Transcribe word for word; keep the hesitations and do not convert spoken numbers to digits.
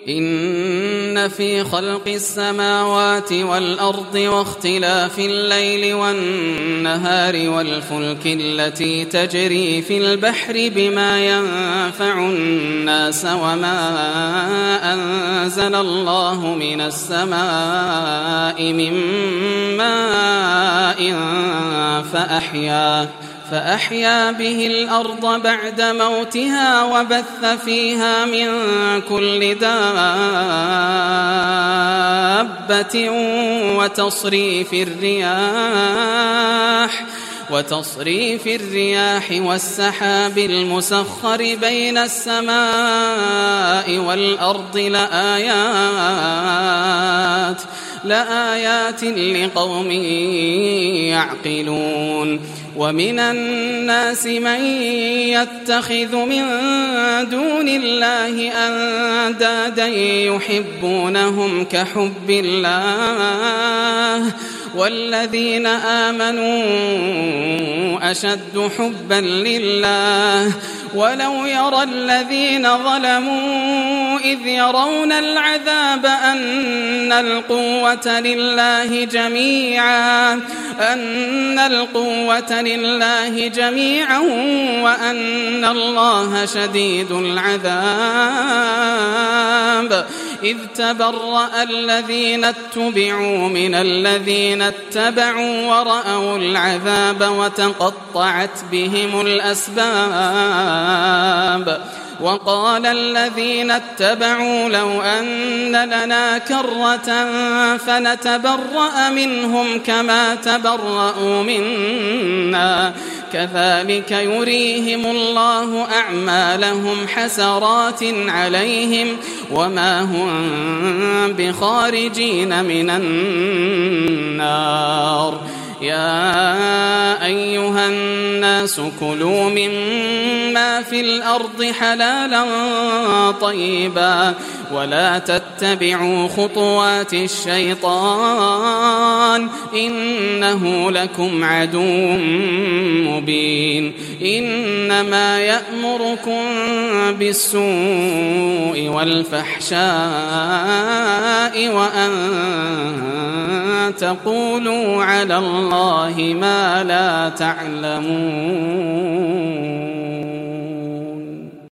إن في خلق السماوات والأرض واختلاف الليل والنهار والفلك التي تجري في البحر بما ينفع الناس وما أنزل الله من السماء من ماء فأحيا فأحيا به الأرض بعد موتها وبث فيها من كل دابة وتصريف الرياح وتصريف الرياح والسحاب المسخر بين السماء والأرض لآيات لآيات لقوم يعقلون ومن الناس من يتخذ من دون الله أندادا يحبونهم كحب الله والذين آمنوا أشد حبا لله ولو يرى الذين ظلموا إذ يرون العذاب أن القوة لله جميعا أن القوة لله جميعا وأن الله شديد العذاب إذ تبرأ الذين اتبعوا من الذين اتبعوا ورأوا العذاب وتقطعت بهم الأسباب وقال الذين اتبعوا لو أن لنا كرة فنتبرأ منهم كما تبرأوا منا كذلك يريهم الله أعمالهم حسرات عليهم وما هم بخارجين من النار يا أيها الناس كلوا مما في الأرض حلالا طيبا ولا تتبعوا خطوات الشيطان إنه لكم عدو مبين إنما يأمركم بالسوء والفحشاء وأن تقولوا على الله ما لا تعلمون.